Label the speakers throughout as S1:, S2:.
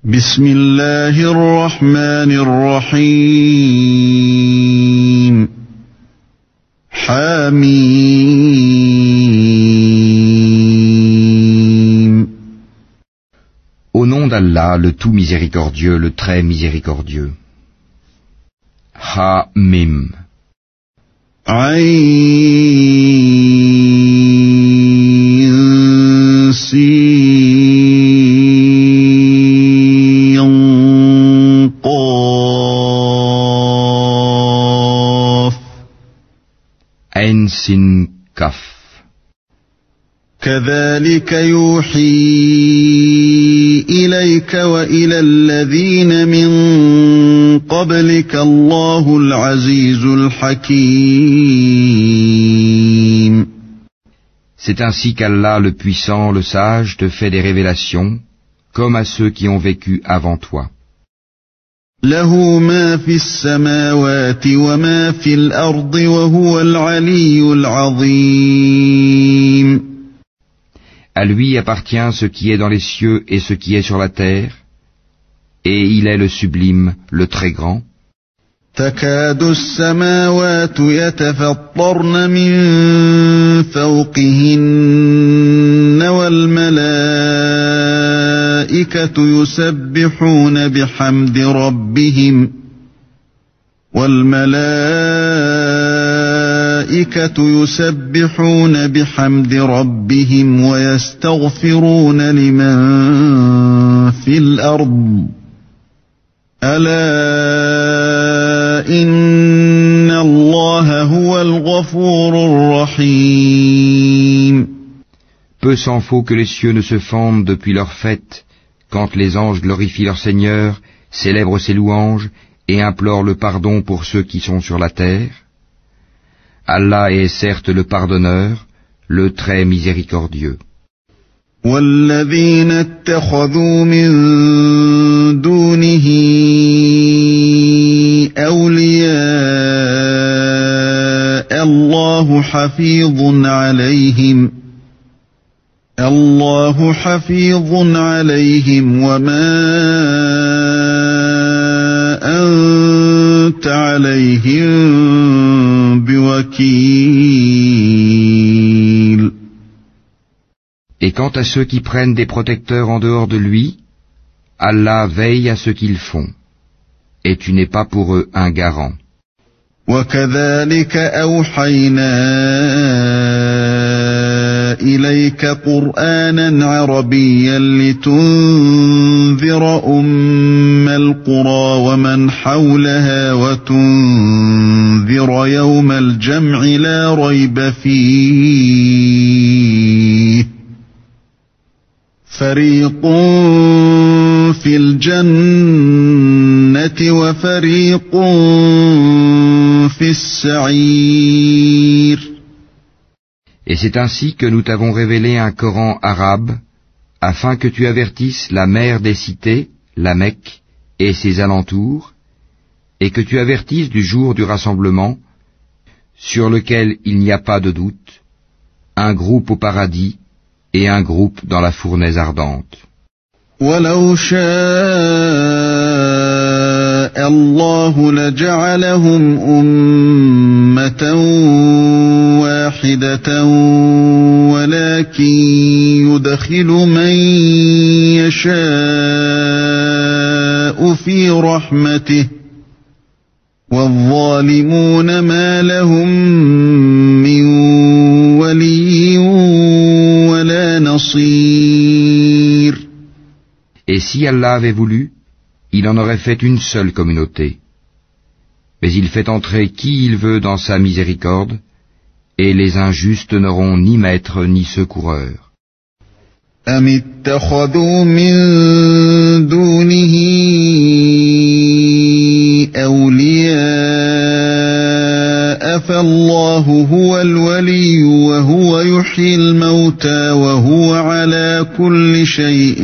S1: بسم الله الرحمن الرحيم حميم.
S2: Au nom d'Allah, le tout miséricordieux, le très miséricordieux. Ha-mim.
S1: Ayn Sin Qaf.
S2: Ain Sin Kaf.
S1: كذلك يوحي إليك وإلى الذين من قبلك الله العزيز الحكيم.
S2: C'est ainsi qu'Allah, le puissant, le sage, te fait des révélations, comme à ceux qui ont vécu avant toi.
S1: له ما في السماوات وما في الأرض وهو العلي العظيم.
S2: À lui appartient ce qui est dans les cieux et ce qui est sur la terre, et il est le sublime, le très grand.
S1: تكاد السماوات يتفطرن من فوقهن والملائكة يسبحون بحمد ربهم ويستغفرون لمن في الأرض ألا إن الله هو الغفور الرحيم.
S2: Peu s'en faut que les cieux ne se fendent depuis leur fête, quand les anges glorifient leur Seigneur, célèbrent ses louanges et implorent le pardon pour ceux qui sont sur la terre. Allah est certes le pardonneur, le très miséricordieux.
S1: والذين اتخذوا من دونه أولياء الله حفيظ عليهم وما أنت عليهم بوكيل.
S2: Et quant à ceux qui prennent des protecteurs en dehors de lui, Allah veille à ce qu'ils font, et tu n'es pas pour eux un garant.
S1: وَكَذَلِكَ أَوْحَيْنَا إِلَيْكَ قُرْآنًا عَرَبِيًّا لِتُنذِرَ أُمَّ الْقُرَى وَمَنْ حَوْلَهَا وَتُنذِرَ يَوْمَ الْجَمْعِ لَا رَيْبَ فِيهِ فريق في الجنة وفريق في السعير.
S2: Et c'est ainsi que nous t'avons révélé un Coran arabe, afin que tu avertisses la mère des cités, la Mecque, et ses alentours, et que tu avertisses du jour du rassemblement, sur lequel il n'y a pas de doute, un groupe au paradis, et un groupe dans la fournaise ardente.
S1: وَلَوْ شَاءَ اللَّهُ لَجَعَلَهُمْ أُمَّةً وَاحِدَةً وَلَكِنْ يُدْخِلُ مَنْ يَشَاءُ فِي رَحْمَتِهِ وَالظَّالِمُونَ مَا لَهُمْ مِنْ وَلِيٍّ وَلَا نَصِيرٍ.
S2: Et si Allah avait voulu, il en aurait fait une seule communauté. Mais il fait entrer qui il veut dans sa miséricorde, et les injustes n'auront ni maître ni secoureur.
S1: أَمِ اتَّخَذُوا مِن دُونِهِ أَوْلِيَاءَ فَاللَّهُ هُوَ الْوَلِيُّ وَهُوَ يُحْيِي الْمَوْتَى وَهُوَ عَلَى كُلِّ شَيْءٍ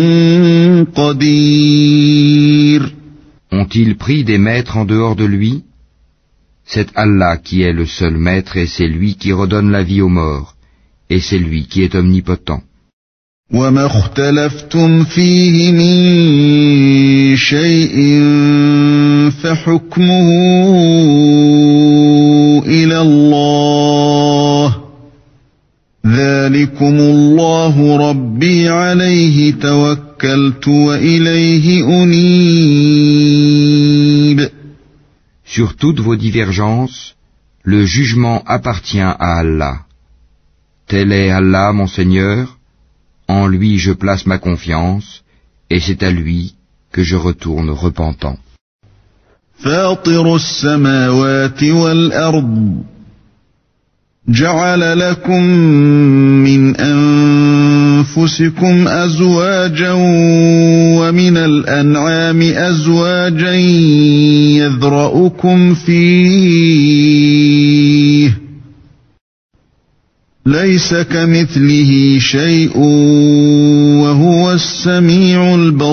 S1: قَدِيرٌ.
S2: Ont-ils pris des maîtres en dehors de lui? C'est Allah qui est le seul maître et c'est lui qui redonne la vie aux morts, et c'est lui qui est omnipotent.
S1: وما اختلفتم فيه من شيء فحكمه إلى الله ذلكم الله ربي عليه توكلت وإليه أنيب.
S2: Sur toutes vos divergences, le jugement appartient à Allah. Tel est Allah, mon Seigneur, en lui je place ma confiance, et c'est à lui que je retourne repentant.
S1: فاطر السماوات والأرض جعل لكم من أنفسكم أزواجا ومن الأنعام أزواجا يذرأكم فيه ليس كمثله شيء وهو السميع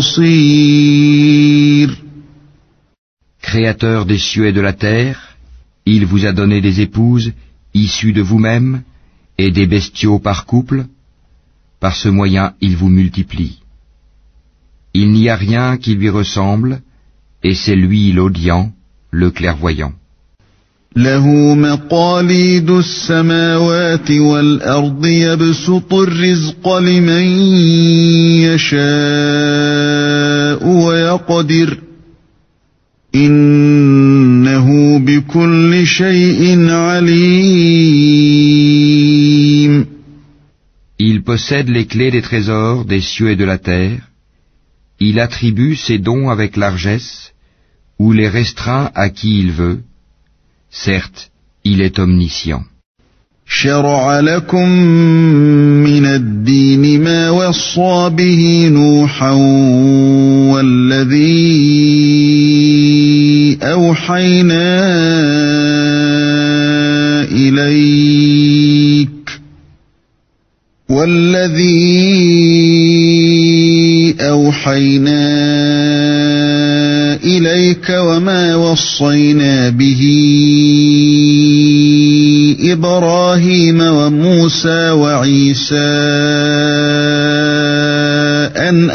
S1: البصير.
S2: Créateur des cieux et de la terre, il vous a donné des épouses issus de vous-même, et des bestiaux par couple, par ce moyen il vous multiplie. Il n'y a rien qui lui ressemble, et c'est lui l'audient, le clairvoyant.
S1: له مقاليد السماوات والأرض يبسط الرزق لمن يشاء ويقدر إنه بكل شيء عليم.
S2: Il possède les clés des trésors des cieux et de la terre. Il attribue ses dons avec largesse, ou les restreint à qui il veut. Certes, il est omniscient.
S1: شرع لكم من الدين ما وصى به نوحا والذي أوحينا إليك وما وصينا به إبراهيم وموسى وعيسى أن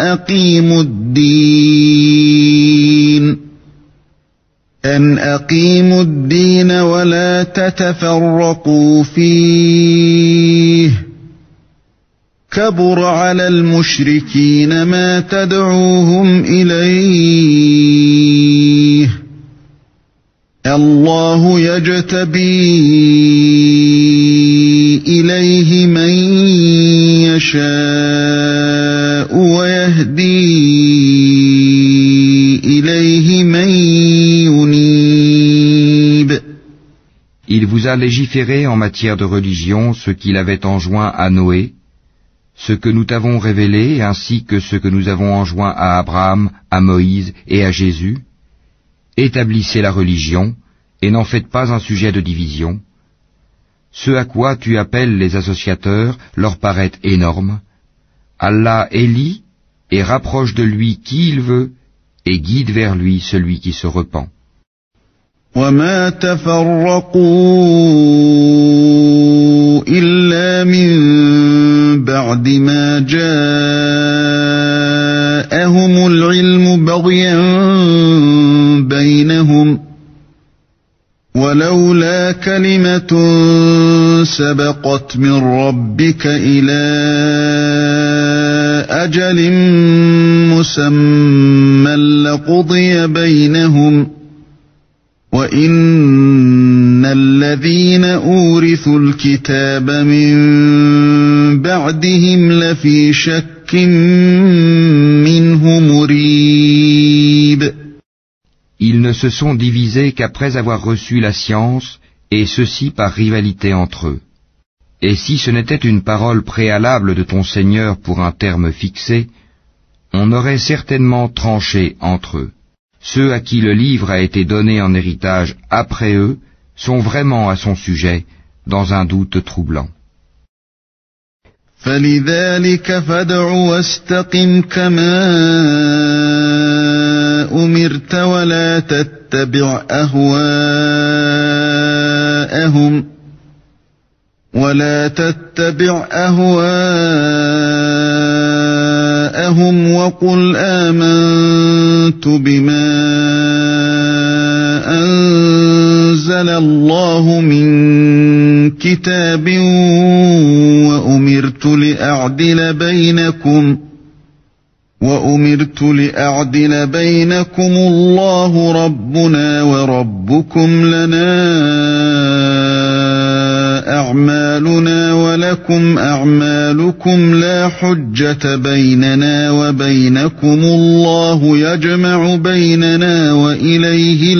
S1: أقيموا الدين ولا تتفرقوا فيه كبر على المشركين ما تدعوهم إليه الله يجتبي إليه من يشاء ويهدي إليه من ينيب.
S2: Il vous a légiféré en matière de religion ce qu'il avait enjoint à Noé, ce que nous t'avons révélé ainsi que ce que nous avons enjoint à Abraham, à Moïse et à Jésus. Établissez la religion et n'en faites pas un sujet de division. Ce à quoi tu appelles les associateurs leur paraît énorme. Allah élit et rapproche de lui qui il veut et guide vers lui celui qui se repent.
S1: وما تفرقوا إلا من بعد ما جاءهم العلم بغيا بينهم ولولا كلمة سبقت من ربك إلى أجل مسمى لقضي بينهم وَإِنَّ الَّذِينَ أُورِثُوا الْكِتَابَ مِنْ بَعْدِهِمْ لَفِي شَكٍّ مِّنْهُ مُرِيبٍ.
S2: Ils ne se sont divisés qu'après avoir reçu la science, et ceci par rivalité entre eux. Et si ce n'était une parole préalable de ton Seigneur pour un terme fixé, on aurait certainement tranché entre eux. Ceux à qui le livre a été donné en héritage après eux sont vraiment à son sujet dans un doute troublant.
S1: فَلِذَلِكَ فَادْعُ وَاسْتَقِمْ كَمَا أُمِرْتَ وَلَا تَتَّبِعْ أَهْوَاءَهُمْ ولا تتبع أهواءهم وقل آمنت بما أنزل الله من كتاب وأمرت لأعدل بينكم الله ربنا وربكم لنا أعمالنا ولكم أعمالكم لا حجة بيننا وبينكم الله يجمع بيننا وإليه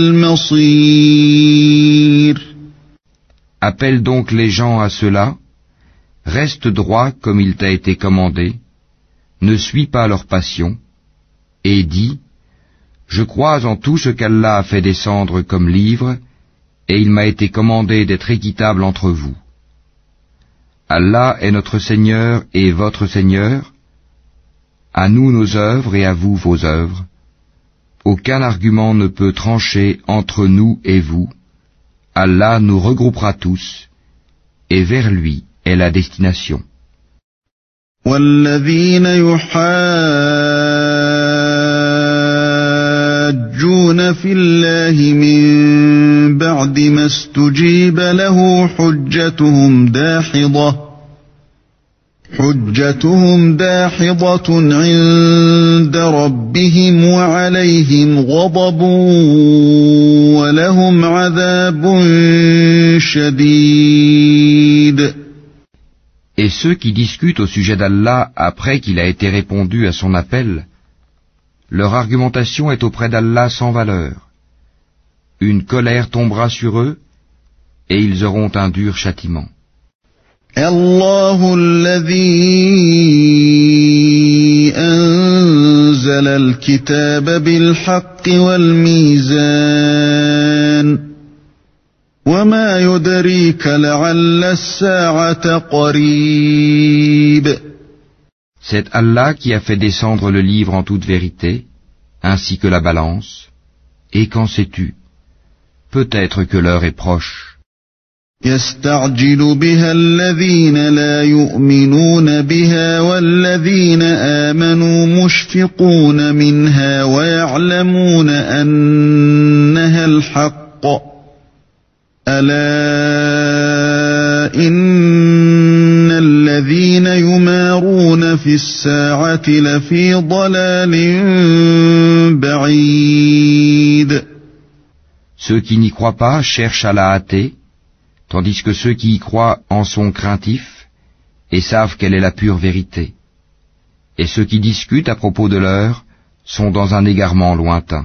S1: المصير.
S2: Appelle donc les gens à cela, reste droit comme il t'a été commandé, ne suis pas leur passion, et dis, je crois en tout ce qu'Allah a fait descendre comme livre, et il m'a été commandé d'être équitable entre vous. Allah est notre Seigneur et votre Seigneur, à nous nos œuvres et à vous vos œuvres. Aucun argument ne peut trancher entre nous et vous. Allah nous regroupera tous, et vers lui est la destination.
S1: والذين يحاجون في الله من بعد ما استجيب له حجتهم داحضة عند ربهم وعليهم غضب ولهم عذاب شديد.
S2: Et ceux qui discutent au sujet d'Allah après qu'il a été répondu à son appel, leur argumentation est auprès d'Allah sans valeur. Une colère tombera sur eux, et ils auront un dur châtiment.
S1: الله الذي أنزل الكتاب بالحق والميزان وما يدريك لعل الساعة قريب.
S2: C'est Allah qui a fait descendre le livre en toute vérité, ainsi que la balance, et qu'en sais-tu? Peut-être que l'heure est proche.
S1: يستعجل بها الذين لا يؤمنون بها والذين آمنوا مشفقون منها ويعلمون أنها الحق ألا إن الذين يمارون في الساعة لفي ضلال بعيد.
S2: Ceux qui n'y croient pas cherchent à la hâter, tandis que ceux qui y croient en sont craintifs et savent quelle est la pure vérité. Et ceux qui discutent à propos de l'heure sont dans un égarement lointain.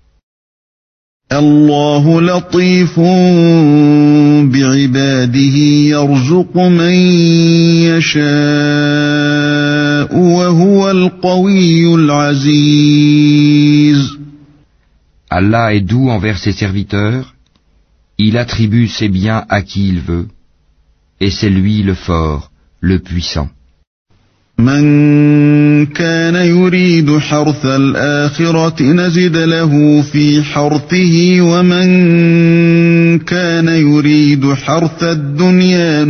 S1: الله لطيف بعباده يرزق من يشاء وهو القوي العزيز.
S2: Allah est doux envers ses serviteurs, il attribue ses biens à qui il veut, et c'est lui le fort, le puissant.
S1: من كان يريد حرث الآخرة نزد له في حرثه ومن كان يريد حرث الدنيا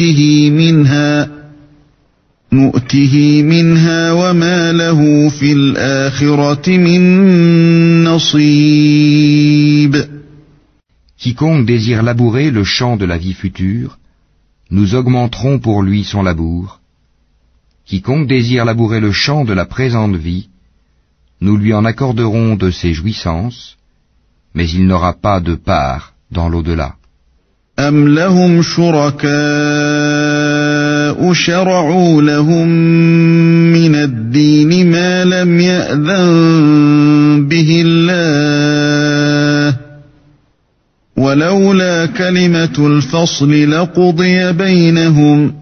S1: نؤته منها وما له في الآخرة من نصيب.
S2: Quiconque désire labourer le champ de la vie future, nous augmenterons pour lui son labour. Quiconque désire labourer le champ de la présente vie, nous lui en accorderons de ses jouissances, mais il n'aura pas de part dans l'au-delà.
S1: أَمْ لَهُمْ شُرَكَاءُ شَرَعُوا لَهُم مِّنَ الدِّينِ مَا لَمْ يَأْذَن بِهِ اللَّهُ وَلَوْلَا كَلِمَةُ الْفَصْلِ لَقُضِيَ بَيْنَهُمْ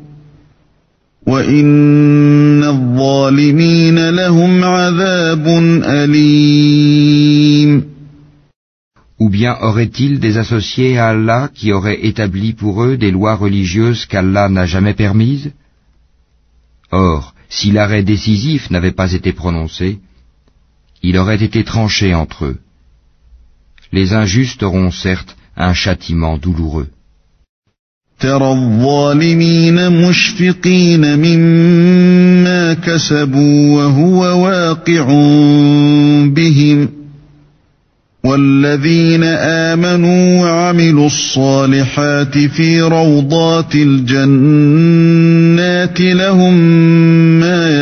S1: وَإِنَّ الظَّالِمِينَ لَهُمْ عَذَابٌ أَلِيمٌ.
S2: Ou bien auraient-ils des associés à Allah qui auraient établi pour eux des lois religieuses qu'Allah n'a jamais permises? Or, si l'arrêt décisif n'avait pas été prononcé, il aurait été tranché entre eux. Les injustes auront certes un châtiment douloureux.
S1: ترى الظالمين مشفقين مما كسبوا وهو واقع بهم والذين آمنوا وعملوا الصالحات في روضات الجنات لهم ما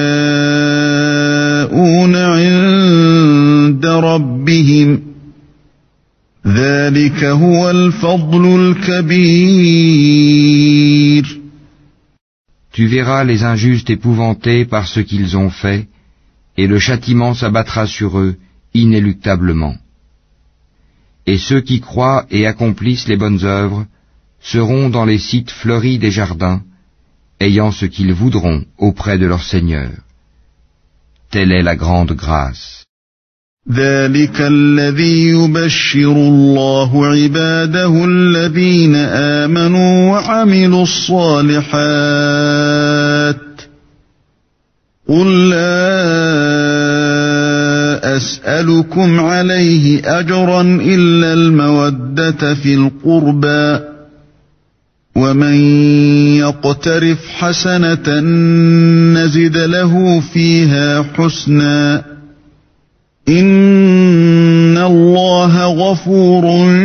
S1: يشاءون عند ربهم ذلك هو الفضل الكبير.
S2: Tu verras les injustes épouvantés par ce qu'ils ont fait, et le châtiment s'abattra sur eux inéluctablement. Et ceux qui croient et accomplissent les bonnes œuvres seront dans les sites fleuris des jardins, ayant ce qu'ils voudront auprès de leur Seigneur. Telle est la grande grâce.
S1: ذلك الذي يبشر الله عباده الذين آمنوا وعملوا الصالحات قل لا أسألكم عليه أجرا إلا المودة في القربى ومن يقترف حسنة نزد له فيها حسنا إن الله غفور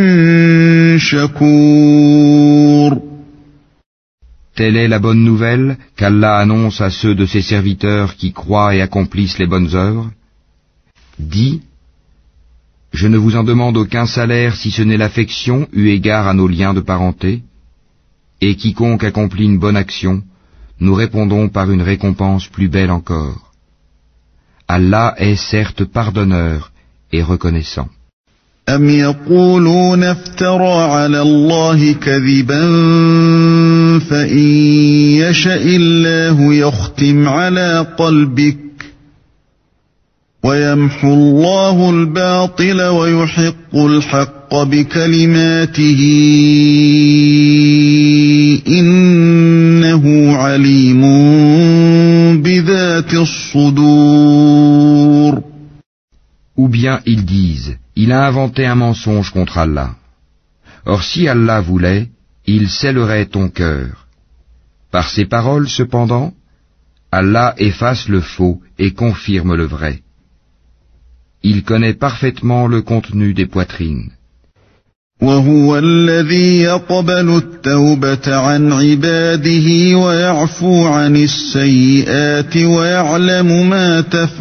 S1: شكور.
S2: Telle est la bonne nouvelle qu'Allah annonce à ceux de ses serviteurs qui croient et accomplissent les bonnes œuvres. Dis, je ne vous en demande aucun salaire si ce n'est l'affection eu égard à nos liens de parenté, et quiconque accomplit une bonne action, nous répondons par une récompense plus belle encore. Allah est certes pardonneur et reconnaissant.
S1: أم يقولون افترى على الله كذبا فإن يشأ الله يختم على قلبك ويمحو الله الباطل ويحق الحق بكلماته إنه عليم بذات الصدور.
S2: Ou bien ils disent, il a inventé un mensonge contre Allah. Or si Allah voulait, il scellerait ton cœur. Par ces paroles cependant, Allah efface le faux et confirme le vrai. Il connaît parfaitement le contenu des poitrines.
S1: وهو الذي يقبل التوبة عن عباده ويعفو عن السيئات ويعلم ما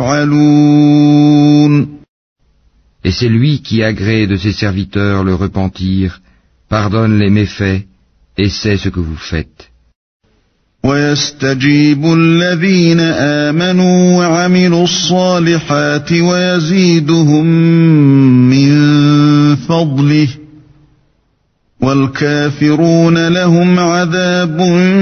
S1: تفعلون.
S2: Et c'est lui qui agrée de ses serviteurs le repentir, pardonne les méfaits et sait ce que vous faites.
S1: ويستجيب الذين آمنوا وعملوا الصالحات ويزيدهم من فضله والكافرون لهم عذاب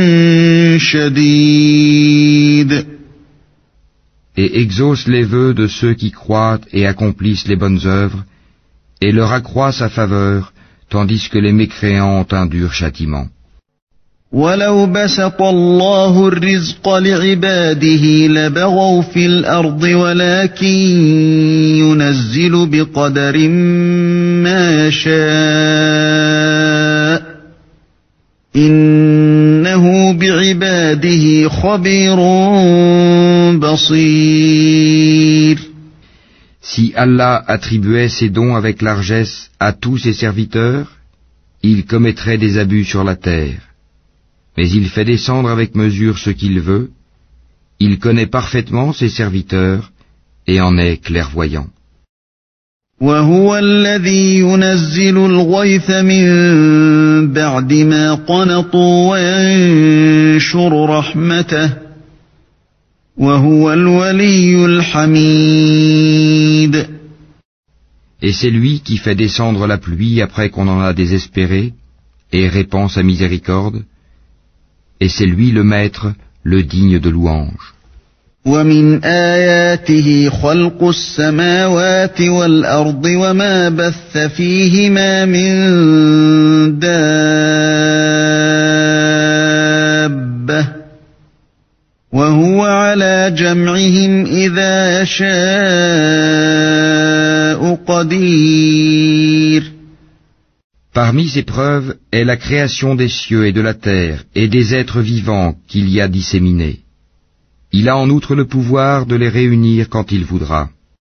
S1: شديد.
S2: Et exauce les vœux de ceux qui croient et accomplissent les bonnes œuvres, et leur accroît sa faveur, tandis que les mécréants ont un dur châtiment.
S1: وَلَوْ بَسَطَ اللَّهُ الرِّزْقَ لِعِبَادِهِ لَبَغَوْا فِي الْأَرْضِ وَلَكِنْ يُنَزِّلُ بِقَدَرٍ مَا يَشَاءُ إِنَّهُ بِعِبَادِهِ خَبِيرٌ بَصِيرٌ.
S2: Si Allah attribuait ses dons avec largesse à tous ses serviteurs, il commettrait des abus sur la terre. Mais il fait descendre avec mesure ce qu'il veut, il connaît parfaitement ses serviteurs et en est clairvoyant.
S1: وَهُوَ الَّذِي يُنَزِّلُ الْغَيْثَ مِن بَعْدِ مَا قَنَطُوا وَيَنشُرُ رَحْمَتَهُ وَهُوَ الْوَلِيُّ الْحَمِيدُ.
S2: Et c'est lui qui fait descendre la pluie après qu'on en a désespéré et répand sa miséricorde. Et c'est lui le maître, le digne de louange.
S1: وَمِنْ آيَاتِهِ خَلْقُ السَّمَاوَاتِ وَالْأَرْضِ وَمَا بَثَّ فِيهِمَا مِن دَابَّةٍ وَهُوَ عَلَى جَمْعِهِمْ إِذَا يَشَاءُ قَدِيرٌ.
S2: Parmi ces preuves est la création des cieux et de la terre et des êtres vivants qu'il y a disséminés. Il a en outre le pouvoir de les réunir quand il voudra.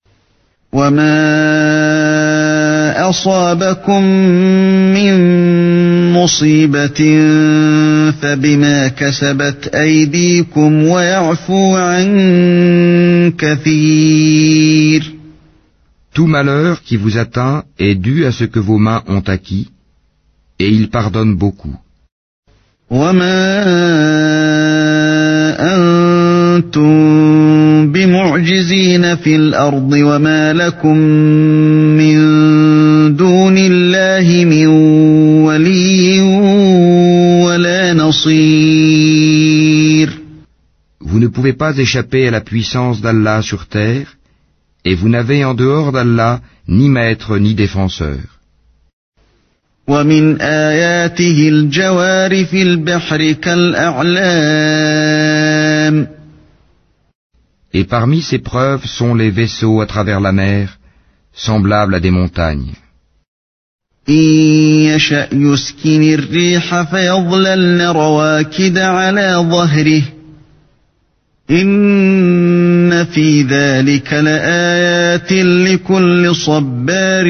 S1: وما أصابكم من مصيبة فبما كسبت أيديكم ويعفو عن كثير.
S2: Tout malheur qui vous atteint est dû à ce que vos mains ont acquis, et il pardonne beaucoup.
S1: وما أنتم بمعجزين في الأرض وما لكم من دون الله من ولي ولا نصير.
S2: Vous ne pouvez pas échapper à la puissance d'Allah sur terre, et vous n'avez en dehors d'Allah ni maître ni défenseur.
S1: ومن آياته الجوار في البحر كالأعلام.
S2: Et parmi ces preuves sont les vaisseaux à travers la mer, semblables à des montagnes.
S1: إن يشأ يسكن الريح فيظللن رواكد على ظهره إن في ذلك لآيات لكل صبار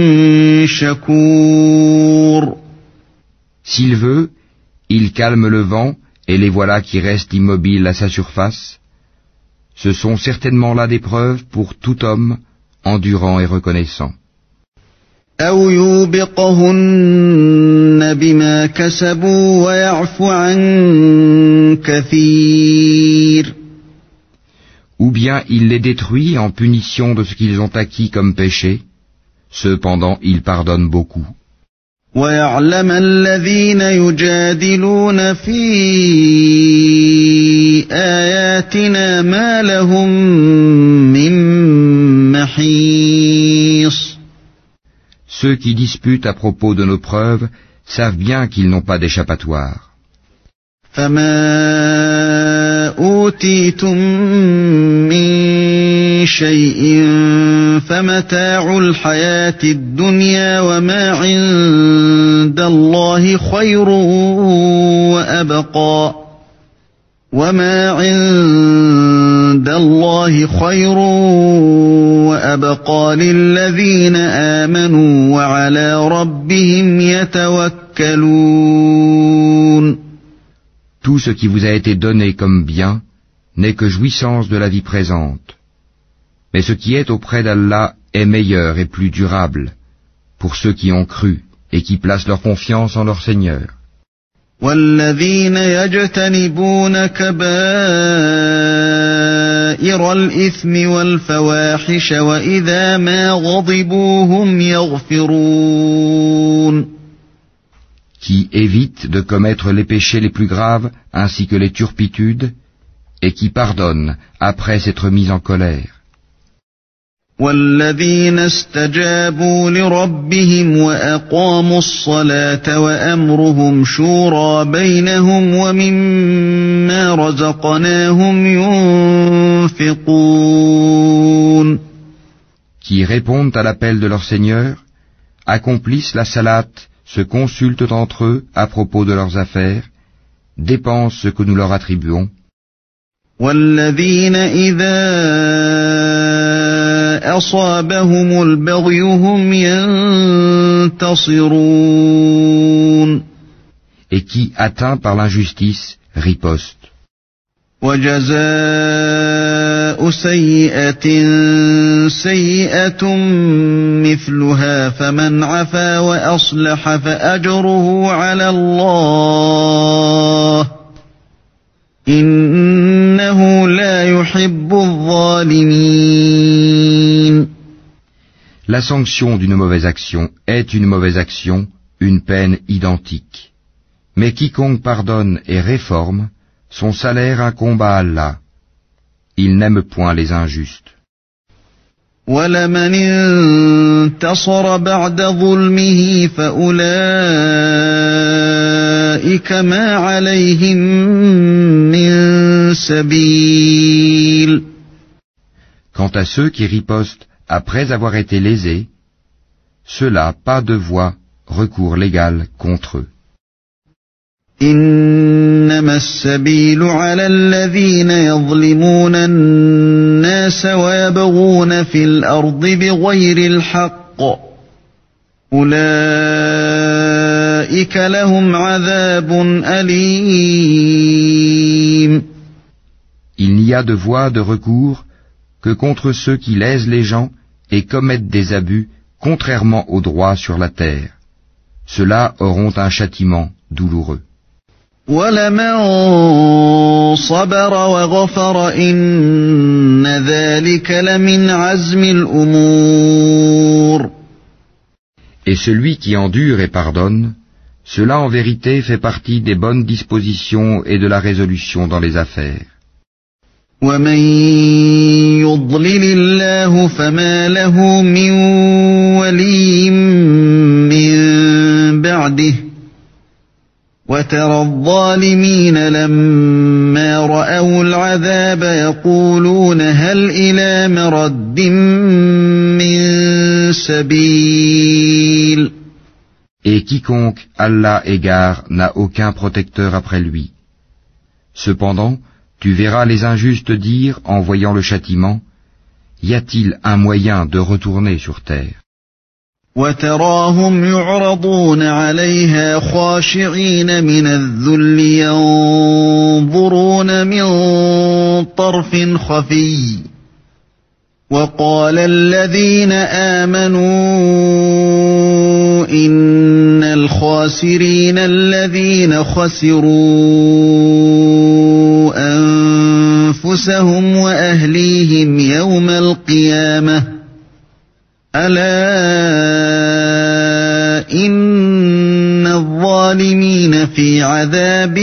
S1: شكور.
S2: S'il veut, il calme le vent, et les voilà qui restent immobiles à sa surface. Ce sont certainement là des preuves pour tout homme, endurant et reconnaissant.
S1: أو يوبقهن بما كسبوا ويعفو عن كثير.
S2: Ou bien il les détruit en punition de ce qu'ils ont acquis comme péché, cependant il pardonne beaucoup.
S1: ويعلم الذين يجادلون في آياتنا ما لهم من محيص.
S2: Ceux qui disputent à propos de nos preuves savent bien qu'ils n'ont pas d'échappatoire.
S1: فما أوتيتم من شيء فمتاع الحياة الدنيا وما عند الله خير وأبقى وما عند الله خير وأبقى للذين آمنوا وعلى ربهم يتوكلون.
S2: Tout ce qui vous a été donné comme bien n'est que jouissance de la vie présente. Mais ce qui est auprès d'Allah est meilleur et plus durable pour ceux qui ont cru et qui placent leur confiance en leur Seigneur.
S1: والذين يجتنبون كبائر الإثم والفواحش وإذا ما غضبوا هم يغفرون.
S2: Qui évitent de commettre les péchés les plus graves ainsi que les turpitudes et qui pardonnent après s'être mis en colère.
S1: والذين استجابوا لربهم وأقاموا الصلاة وأمرهم شورى بينهم ومما رزقناهم ينفقون.
S2: Qui répondent à l'appel de leur Seigneur, accomplissent la salate, se consultent entre eux à propos de leurs affaires, dépensent ce que nous leur attribuons.
S1: والذين إذا أصابهم البغي هم ينتصرون.
S2: Et qui, atteints par l'injustice, ripostent.
S1: وجزاء سيئة سيئة مثلها فمن عفا وأصلح فأجره على الله إنه لا يحب الظالمين.
S2: La sanction d'une mauvaise action est une mauvaise action, une peine identique. Mais quiconque pardonne et réforme, son salaire incombe à Allah. Il n'aime point les injustes.
S1: وَلَمَنِ انتَصَرَ بَعْدَ ظُلْمِهِ فَأُولَئِكَ مَا عَلَيْهِمْ مِنْ سَبِيلٍ.
S2: Quant à ceux qui ripostent après avoir été lésés, ceux-là pas de voie recours légal contre eux.
S1: إنما السبيل على الذين يظلمون الناس ويبغون في الأرض بغير الحق أولئك لهم عذاب أليم.
S2: Il n'y a de voie de recours que contre ceux qui lèsent les gens et commettent des abus contrairement au droit sur la terre. Ceux-là auront un châtiment douloureux.
S1: وَلَمَنْ صَبَرَ وَغَفَرَ إِنَّ ذَلِكَ لَمِنْ عَزْمِ الْأُمُورِ.
S2: Et celui qui endure et pardonne, cela en vérité fait partie des bonnes dispositions et de la résolution dans les affaires.
S1: وَمَنْ يُضْلِلِ اللَّهُ فَمَا لَهُ مِنْ وَلِيٍّ مِّنْ بَعْدِهِ وَتَرَى الظَّالِمِينَ لَمَّا رَأَوُا الْعَذَابَ يَقُولُونَ هَلْ إِلَى مَرَدٍّ مِّن سَبِيلٍ.
S2: Et quiconque Allah égare n'a aucun protecteur après lui. Cependant, tu verras les injustes dire, en voyant le châtiment, y a-t-il un moyen de retourner sur terre?
S1: وَتَرَاهُمْ يُعْرَضُونَ عَلَيْهَا خَاشِعِينَ مِنَ الذُّلِّ يَنظُرُونَ مِنْ طَرْفٍ خَفِيٍّ وَقَالَ الَّذِينَ آمَنُوا إِنَّ الْخَاسِرِينَ الَّذِينَ خَسِرُوا أَنفُسَهُمْ وَأَهْلِيهِمْ يَوْمَ الْقِيَامَةِ أَلَا إِنَّ الظَّالِمِينَ فِي عَذَابٍ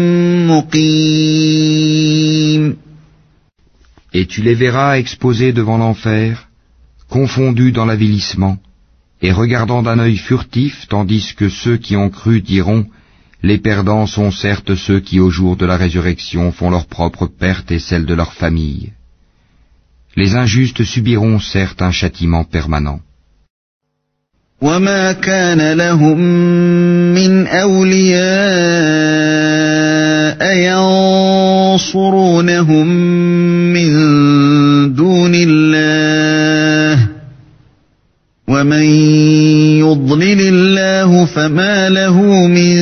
S1: مُقِيمٍ.
S2: Et tu les verras exposés devant l'enfer, confondus dans l'avilissement, et regardant d'un œil furtif, tandis que ceux qui ont cru diront, les perdants sont certes ceux qui au jour de la résurrection font leur propre perte et celle de leur famille. Les injustes subiront certes un châtiment permanent.
S1: وَمَا كَانَ لَهُم مِّنْ أَوْلِيَاءَ يَنصُرُونَهُم مِّن دُونِ اللَّهِ وَمَن يُضْلِلِ اللَّهُ فَمَا لَهُ مِن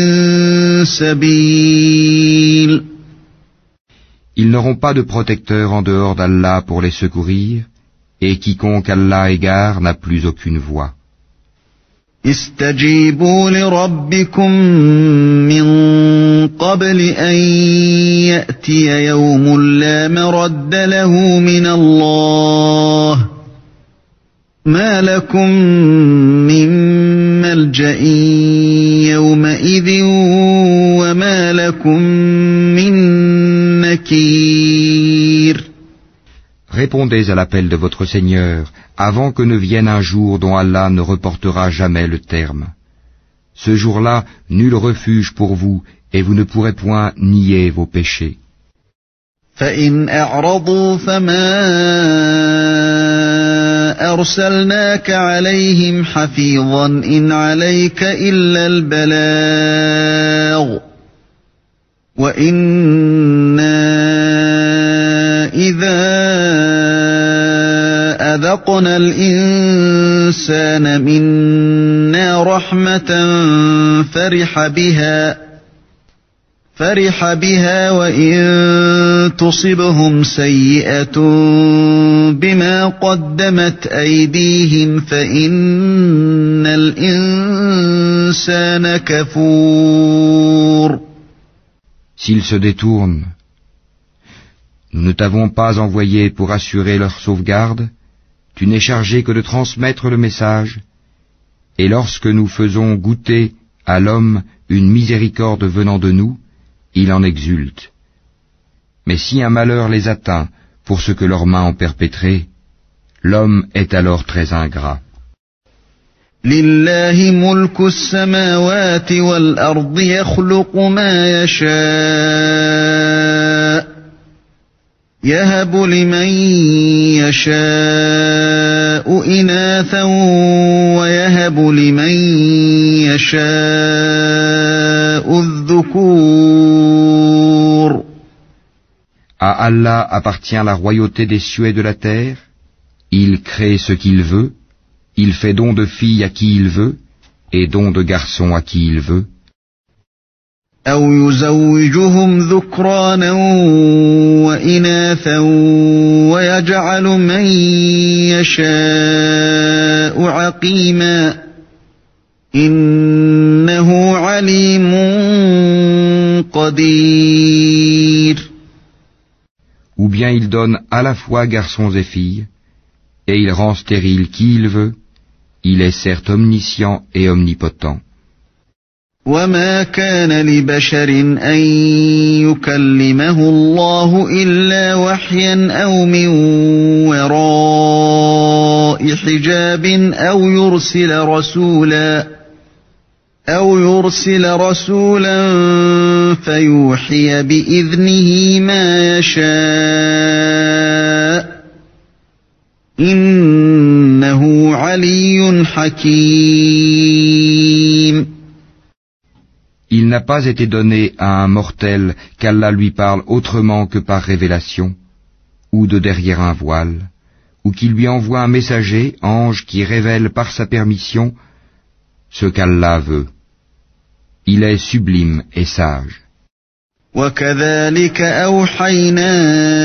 S1: سَبِيلٍ.
S2: Ils n'auront pas de protecteur en dehors d'Allah pour les secourir, et quiconque Allah égare n'a plus aucune voie.
S1: استجيبوا لربكم من قبل أن يأتي يوم لا مرد له من الله ما لكم من ملجأ يومئذ وما لكم من نكير.
S2: Répondez à l'appel de votre Seigneur, avant que ne vienne un jour dont Allah ne reportera jamais le terme. Ce jour-là, nul refuge pour vous, et vous ne pourrez point nier vos péchés.
S1: فَإِنْ أَعْرَضُوا فَمَا أَرْسَلْنَاكَ عَلَيْهِمْ حَفِيظًا إِنْ عَلَيْكَ إِلَّا الْبَلَاغُ وَإِنَّا إِذَا أَذَقْنَا الْإِنسَانَ مِنَّا رَحْمَةً فرح بها وَإِن تُصِبْهُمْ سَيِّئَةٌ بِمَا قَدَّمَتْ أَيْدِيهِمْ فَإِنَّ الْإِنسَانَ كَفُورٌ.
S2: S'ils se détournent, nous ne t'avons pas envoyé pour assurer leur sauvegarde, tu n'es chargé que de transmettre le message, et lorsque nous faisons goûter à l'homme une miséricorde venant de nous, il en exulte. Mais si un malheur les atteint pour ce que leurs mains ont perpétré, l'homme est alors très ingrat.
S1: لله ملك السماوات والأرض يخلق ما يشاء يهب لمن يشاء إناثا ويهب لمن يشاء الذكور.
S2: À Allah appartient la royauté des cieux et de la terre. Il crée ce qu'il veut. Il fait don de filles à qui il veut, et don de garçons à qui il veut.
S1: أو يزوجهم ذكرانا وإناثا ويجعل من يشاء عقيما إنه عليم قدير.
S2: Ou bien il donne à la fois garçons et filles, et il rend stérile qui il veut. Il est certes omniscient et omnipotent.
S1: وما كان لبشر أن يكلمه الله إلا وحيا أو من وراء حجاب أو يرسل رسولا فيوحي بإذنه ما يشاء إنه علي حكيم.
S2: Il n'a pas été donné à un mortel qu'Allah lui parle autrement que par révélation, ou de derrière un voile, ou qu'il lui envoie un messager, ange, qui révèle par sa permission ce qu'Allah veut. Il est sublime et sage.
S1: وَكَذَلِكَ أَوْحَيْنَا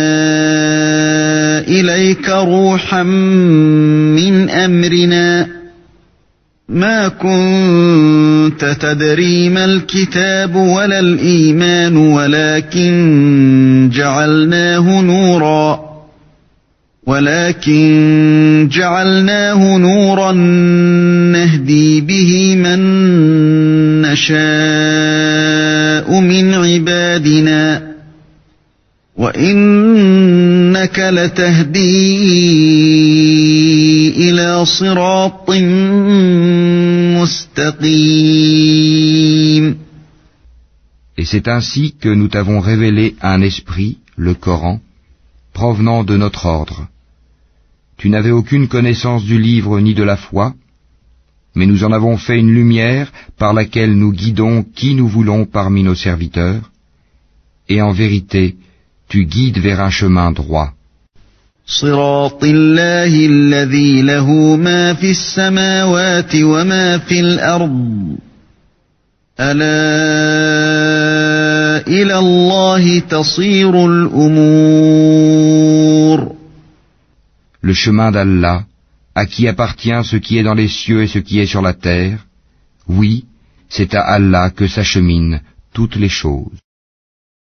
S1: إِلَيْكَ رُوحًا مِّنْ أَمْرِنَا ما كنت تدري ما الكتاب ولا الإيمان ولكن جعلناه نورا نهدي به من نشاء من عبادنا وإنك لتهدي إلى صراط مستقيم.
S2: Et c'est ainsi que nous t'avons révélé un esprit, le Coran, provenant de notre ordre. Tu n'avais aucune connaissance du livre ni de la foi, mais nous en avons fait une lumière par laquelle nous guidons qui nous voulons parmi nos serviteurs, et en vérité, tu guides vers un chemin droit.
S1: صراط الله الذي له ما في السماوات وما في الأرض ألا إلى الله تصير الأمور.
S2: Le chemin d'Allah, à qui appartient ce qui est dans les cieux et ce qui est sur la terre, oui, c'est à Allah que s'acheminent toutes les choses.